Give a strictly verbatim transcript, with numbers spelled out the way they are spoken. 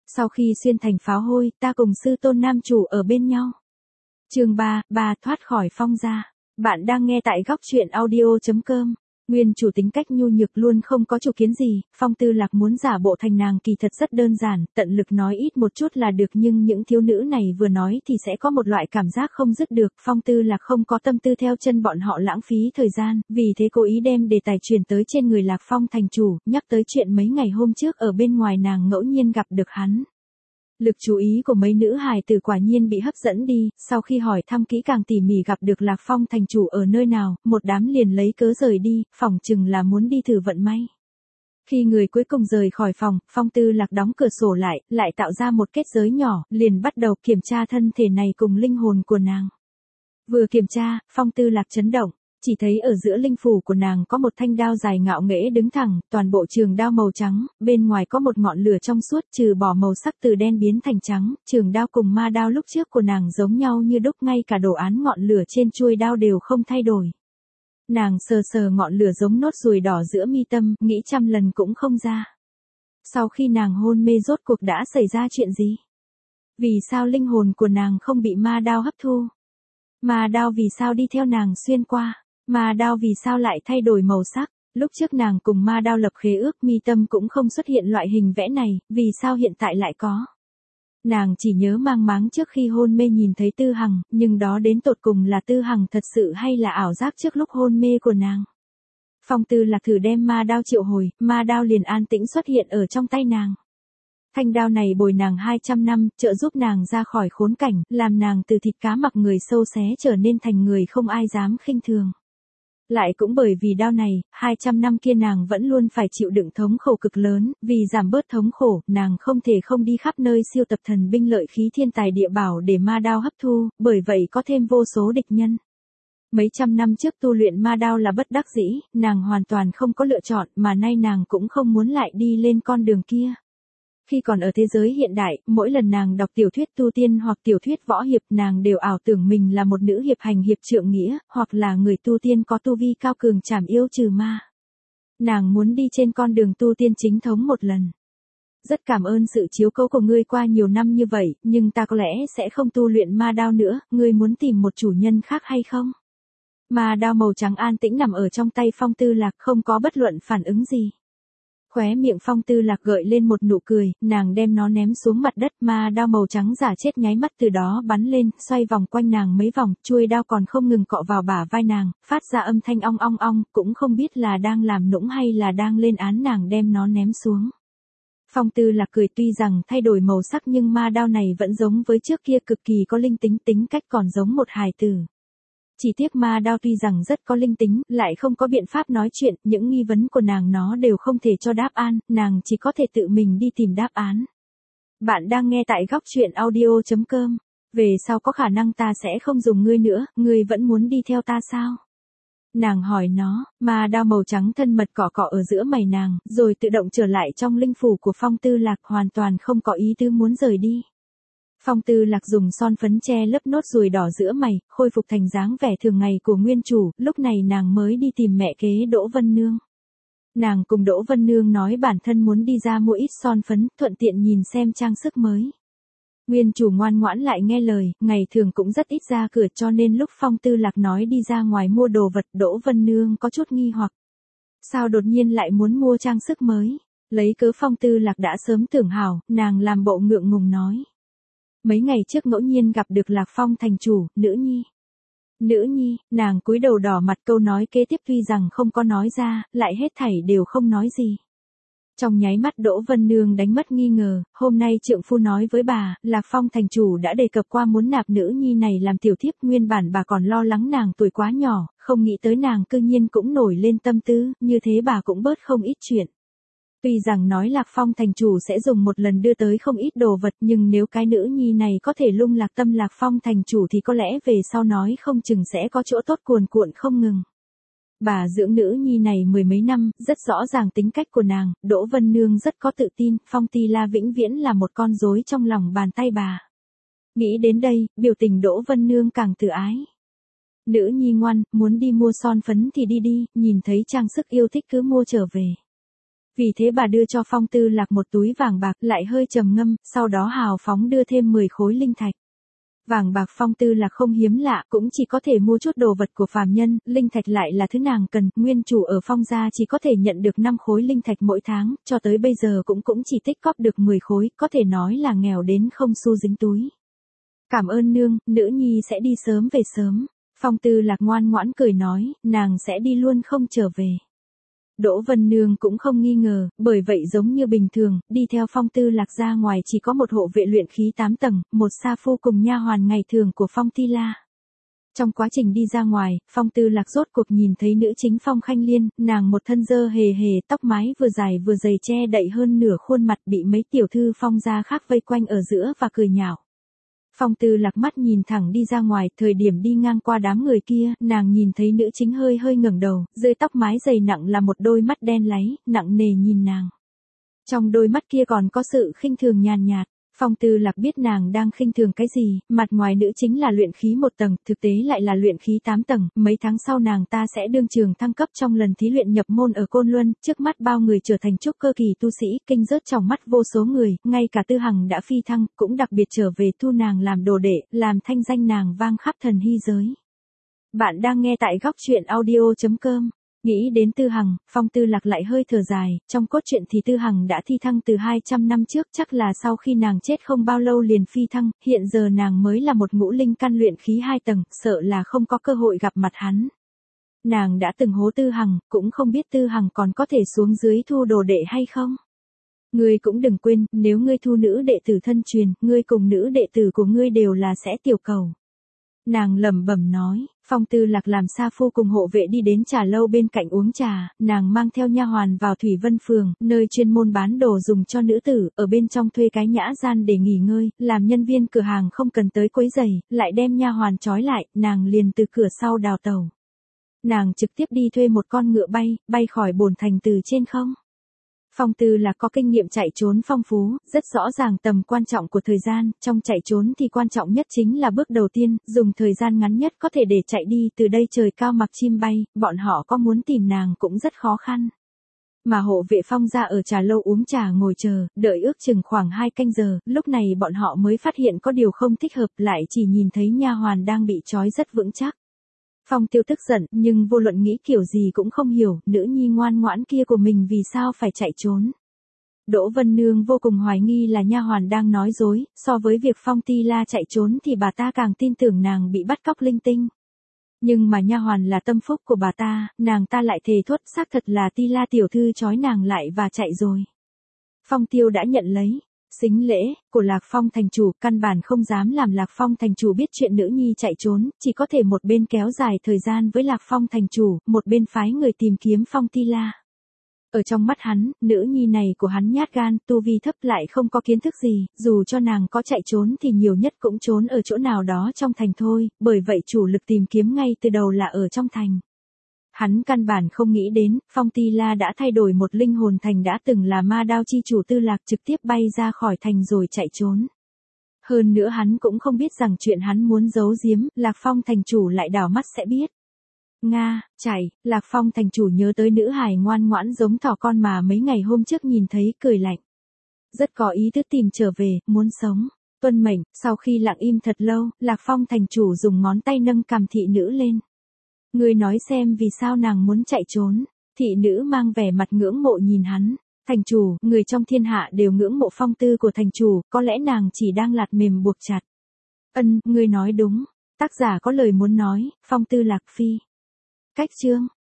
Sau khi xuyên thành pháo hôi, ta cùng sư tôn nam chủ ở bên nhau. Chương ba, bà thoát khỏi phong gia. Bạn đang nghe tại góc truyện audio chấm com. Nguyên chủ tính cách nhu nhược luôn không có chủ kiến gì, Phong Tư Lạc muốn giả bộ thành nàng kỳ thật rất đơn giản, tận lực nói ít một chút là được, nhưng những thiếu nữ này vừa nói thì sẽ có một loại cảm giác không dứt được. Phong Tư Lạc không có tâm tư theo chân bọn họ lãng phí thời gian, vì thế cố ý đem đề tài truyền tới trên người Lạc Phong thành chủ, nhắc tới chuyện mấy ngày hôm trước ở bên ngoài nàng ngẫu nhiên gặp được hắn. Lực chú ý của mấy nữ hài tử quả nhiên bị hấp dẫn đi, sau khi hỏi thăm kỹ càng tỉ mỉ gặp được Lạc Phong thành chủ ở nơi nào, một đám liền lấy cớ rời đi, phỏng chừng là muốn đi thử vận may. Khi người cuối cùng rời khỏi phòng, Phong Tư Lạc đóng cửa sổ lại, lại tạo ra một kết giới nhỏ, liền bắt đầu kiểm tra thân thể này cùng linh hồn của nàng. Vừa kiểm tra, Phong Tư Lạc chấn động. Chỉ thấy ở giữa linh phủ của nàng có một thanh đao dài ngạo nghễ đứng thẳng, toàn bộ trường đao màu trắng, bên ngoài có một ngọn lửa trong suốt, trừ bỏ màu sắc từ đen biến thành trắng, trường đao cùng ma đao lúc trước của nàng giống nhau như đúc, ngay cả đồ án ngọn lửa trên chuôi đao đều không thay đổi. Nàng sờ sờ ngọn lửa giống nốt ruồi đỏ giữa mi tâm, nghĩ trăm lần cũng không ra. Sau khi nàng hôn mê rốt cuộc đã xảy ra chuyện gì? Vì sao linh hồn của nàng không bị ma đao hấp thu? Ma đao vì sao đi theo nàng xuyên qua? Ma đao vì sao lại thay đổi màu sắc? Lúc trước nàng cùng ma đao lập khế ước, mi tâm cũng không xuất hiện loại hình vẽ này, vì sao hiện tại lại có? Nàng chỉ nhớ mang máng trước khi hôn mê nhìn thấy Tư Hằng, nhưng đó đến tột cùng là Tư Hằng thật sự hay là ảo giác trước lúc hôn mê của nàng? Phong Tư Lạc thử đem ma đao triệu hồi, ma đao liền an tĩnh xuất hiện ở trong tay nàng. Thanh đao này bồi nàng hai trăm năm, trợ giúp nàng ra khỏi khốn cảnh, làm nàng từ thịt cá mặc người sâu xé trở nên thành người không ai dám khinh thường. Lại cũng bởi vì đao này, hai trăm năm kia nàng vẫn luôn phải chịu đựng thống khổ cực lớn, vì giảm bớt thống khổ, nàng không thể không đi khắp nơi siêu tập thần binh lợi khí thiên tài địa bảo để ma đao hấp thu, bởi vậy có thêm vô số địch nhân. Mấy trăm năm trước tu luyện ma đao là bất đắc dĩ, nàng hoàn toàn không có lựa chọn, mà nay nàng cũng không muốn lại đi lên con đường kia. Khi còn ở thế giới hiện đại, mỗi lần nàng đọc tiểu thuyết tu tiên hoặc tiểu thuyết võ hiệp, nàng đều ảo tưởng mình là một nữ hiệp hành hiệp trượng nghĩa, hoặc là người tu tiên có tu vi cao cường trảm yêu trừ ma. Nàng muốn đi trên con đường tu tiên chính thống một lần. Rất cảm ơn sự chiếu cố của ngươi qua nhiều năm như vậy, nhưng ta có lẽ sẽ không tu luyện ma đao nữa, ngươi muốn tìm một chủ nhân khác hay không? Ma đao màu trắng an tĩnh nằm ở trong tay Phong Tư Lạc, không có bất luận phản ứng gì. Khóe miệng Phong Tư Lạc gợi lên một nụ cười, nàng đem nó ném xuống mặt đất, ma đao màu trắng giả chết nháy mắt từ đó bắn lên, xoay vòng quanh nàng mấy vòng, chuôi đao còn không ngừng cọ vào bả vai nàng, phát ra âm thanh ong ong ong, cũng không biết là đang làm nũng hay là đang lên án nàng đem nó ném xuống. Phong Tư Lạc cười, tuy rằng thay đổi màu sắc nhưng ma đao này vẫn giống với trước kia, cực kỳ có linh tính, tính cách còn giống một hài tử. Chỉ tiếc ma đao tuy rằng rất có linh tính, lại không có biện pháp nói chuyện, những nghi vấn của nàng nó đều không thể cho đáp án, nàng chỉ có thể tự mình đi tìm đáp án. Bạn đang nghe tại góc truyện audio chấm com. Về sau có khả năng ta sẽ không dùng ngươi nữa, ngươi vẫn muốn đi theo ta sao? Nàng hỏi nó, ma đao màu trắng thân mật cọ cọ ở giữa mày nàng, rồi tự động trở lại trong linh phủ của Phong Tư Lạc, hoàn toàn không có ý tứ muốn rời đi. Phong Tư Lạc dùng son phấn che lấp nốt ruồi đỏ giữa mày, khôi phục thành dáng vẻ thường ngày của nguyên chủ, lúc này nàng mới đi tìm mẹ kế Đỗ Vân Nương. Nàng cùng Đỗ Vân Nương nói bản thân muốn đi ra mua ít son phấn, thuận tiện nhìn xem trang sức mới. Nguyên chủ ngoan ngoãn lại nghe lời, ngày thường cũng rất ít ra cửa, cho nên lúc Phong Tư Lạc nói đi ra ngoài mua đồ vật, Đỗ Vân Nương có chút nghi hoặc. Sao đột nhiên lại muốn mua trang sức mới? Lấy cớ Phong Tư Lạc đã sớm tưởng hảo, nàng làm bộ ngượng ngùng nói. Mấy ngày trước ngẫu nhiên gặp được Lạc Phong thành chủ, nữ nhi. Nữ nhi, nàng cúi đầu đỏ mặt, câu nói kế tiếp tuy rằng không có nói ra, lại hết thảy đều không nói gì. Trong nháy mắt Đỗ Vân Nương đánh mất nghi ngờ, hôm nay trượng phu nói với bà, Lạc Phong thành chủ đã đề cập qua muốn nạp nữ nhi này làm tiểu thiếp, nguyên bản bà còn lo lắng nàng tuổi quá nhỏ, không nghĩ tới nàng cư nhiên cũng nổi lên tâm tư, như thế bà cũng bớt không ít chuyện. Tuy rằng nói Lạc Phong thành chủ sẽ dùng một lần đưa tới không ít đồ vật, nhưng nếu cái nữ nhi này có thể lung lạc tâm Lạc Phong thành chủ thì có lẽ về sau nói không chừng sẽ có chỗ tốt cuồn cuộn không ngừng. Bà dưỡng nữ nhi này mười mấy năm, rất rõ ràng tính cách của nàng, Đỗ Vân Nương rất có tự tin, Phong Ti La vĩnh viễn là một con rối trong lòng bàn tay bà. Nghĩ đến đây, biểu tình Đỗ Vân Nương càng tự ái. Nữ nhi ngoan, muốn đi mua son phấn thì đi đi, nhìn thấy trang sức yêu thích cứ mua trở về. Vì thế bà đưa cho Phong Tư Lạc một túi vàng bạc, lại hơi trầm ngâm, sau đó hào phóng đưa thêm mười khối linh thạch. Vàng bạc Phong Tư Lạc không hiếm lạ, cũng chỉ có thể mua chút đồ vật của phàm nhân, linh thạch lại là thứ nàng cần, nguyên chủ ở Phong gia chỉ có thể nhận được năm khối linh thạch mỗi tháng, cho tới bây giờ cũng cũng chỉ tích cóp được mười khối, có thể nói là nghèo đến không xu dính túi. Cảm ơn nương, nữ nhi sẽ đi sớm về sớm. Phong Tư Lạc ngoan ngoãn cười nói, nàng sẽ đi luôn không trở về. Đỗ Vân Nương cũng không nghi ngờ, bởi vậy giống như bình thường, đi theo Phong Tư Lạc ra ngoài chỉ có một hộ vệ luyện khí tám tầng, một sa phu cùng nha hoàn ngày thường của Phong Ti La. Trong quá trình đi ra ngoài, Phong Tư Lạc rốt cuộc nhìn thấy nữ chính Phong Khanh Liên, nàng một thân dơ hề hề, tóc mái vừa dài vừa dày che đậy hơn nửa khuôn mặt, bị mấy tiểu thư Phong gia khác vây quanh ở giữa và cười nhạo. Phong Tư Lạc mắt nhìn thẳng đi ra ngoài, thời điểm đi ngang qua đám người kia, nàng nhìn thấy nữ chính hơi hơi ngẩng đầu, dưới tóc mái dày nặng là một đôi mắt đen láy, nặng nề nhìn nàng. Trong đôi mắt kia còn có sự khinh thường nhàn nhạt. Phong Tư Lạc biết nàng đang khinh thường cái gì, mặt ngoài nữ chính là luyện khí một tầng, thực tế lại là luyện khí tám tầng, mấy tháng sau nàng ta sẽ đương trường thăng cấp trong lần thí luyện nhập môn ở Côn Luân, trước mắt bao người trở thành trúc cơ kỳ tu sĩ, kinh rớt trong mắt vô số người, ngay cả Tư Hằng đã phi thăng, cũng đặc biệt trở về thu nàng làm đồ đệ, làm thanh danh nàng vang khắp thần hy giới. Bạn đang nghe tại góc truyện audio chấm com. Nghĩ đến Tư Hằng, Phong Tư Lạc lại hơi thở dài, trong cốt truyện thì Tư Hằng đã thi thăng từ hai trăm năm trước, chắc là sau khi nàng chết không bao lâu liền phi thăng, hiện giờ nàng mới là một ngũ linh căn luyện khí hai tầng, sợ là không có cơ hội gặp mặt hắn. Nàng đã từng hố Tư Hằng, cũng không biết Tư Hằng còn có thể xuống dưới thu đồ đệ hay không. Ngươi cũng đừng quên, nếu ngươi thu nữ đệ tử thân truyền, ngươi cùng nữ đệ tử của ngươi đều là sẽ tiểu cầu. Nàng lẩm bẩm nói, Phong Tư Lạc làm sa phu cùng hộ vệ đi đến trà lâu bên cạnh uống trà, nàng mang theo nha hoàn vào Thủy Vân Phường, nơi chuyên môn bán đồ dùng cho nữ tử, ở bên trong thuê cái nhã gian để nghỉ ngơi, làm nhân viên cửa hàng không cần tới quấy rầy, lại đem nha hoàn trói lại, nàng liền từ cửa sau đào tàu. Nàng trực tiếp đi thuê một con ngựa bay, bay khỏi bổn thành từ trên không. Phong Tư Lạc có kinh nghiệm chạy trốn phong phú, rất rõ ràng tầm quan trọng của thời gian, trong chạy trốn thì quan trọng nhất chính là bước đầu tiên, dùng thời gian ngắn nhất có thể để chạy đi, từ đây trời cao mặc chim bay, bọn họ có muốn tìm nàng cũng rất khó khăn. Mà hộ vệ Phong gia ở trà lâu uống trà ngồi chờ, đợi ước chừng khoảng hai canh giờ, lúc này bọn họ mới phát hiện có điều không thích hợp, lại chỉ nhìn thấy nha hoàn đang bị trói rất vững chắc. Phong Tiêu tức giận, nhưng vô luận nghĩ kiểu gì cũng không hiểu, nữ nhi ngoan ngoãn kia của mình vì sao phải chạy trốn. Đỗ Vân Nương vô cùng hoài nghi là nha hoàn đang nói dối, so với việc Phong Ti La chạy trốn thì bà ta càng tin tưởng nàng bị bắt cóc linh tinh. Nhưng mà nha hoàn là tâm phúc của bà ta, nàng ta lại thề thốt xác thật là Ti La tiểu thư trói nàng lại và chạy rồi. Phong Tiêu đã nhận lấy sính lễ của Lạc Phong thành chủ, căn bản không dám làm Lạc Phong thành chủ biết chuyện nữ nhi chạy trốn, chỉ có thể một bên kéo dài thời gian với Lạc Phong thành chủ, một bên phái người tìm kiếm Phong Ti La. Ở trong mắt hắn, nữ nhi này của hắn nhát gan, tu vi thấp lại không có kiến thức gì, dù cho nàng có chạy trốn thì nhiều nhất cũng trốn ở chỗ nào đó trong thành thôi, bởi vậy chủ lực tìm kiếm ngay từ đầu là ở trong thành. Hắn căn bản không nghĩ đến, Phong Ti La đã thay đổi một linh hồn thành đã từng là ma đao chi chủ Tư Lạc trực tiếp bay ra khỏi thành rồi chạy trốn. Hơn nữa hắn cũng không biết rằng chuyện hắn muốn giấu giếm, Lạc Phong thành chủ lại đảo mắt sẽ biết. Nga, chạy, Lạc Phong thành chủ nhớ tới nữ hài ngoan ngoãn giống thỏ con mà mấy ngày hôm trước nhìn thấy, cười lạnh. Rất có ý thức tìm trở về, muốn sống. Tuân mệnh, sau khi lặng im thật lâu, Lạc Phong thành chủ dùng ngón tay nâng cằm thị nữ lên. Ngươi nói xem vì sao nàng muốn chạy trốn. Thị nữ mang vẻ mặt ngưỡng mộ nhìn hắn. Thành chủ, người trong thiên hạ đều ngưỡng mộ phong tư của thành chủ, có lẽ nàng chỉ đang lạt mềm buộc chặt. Ân, ngươi nói đúng. Tác giả có lời muốn nói, Phong Tư Lạc Phi. Cách chương.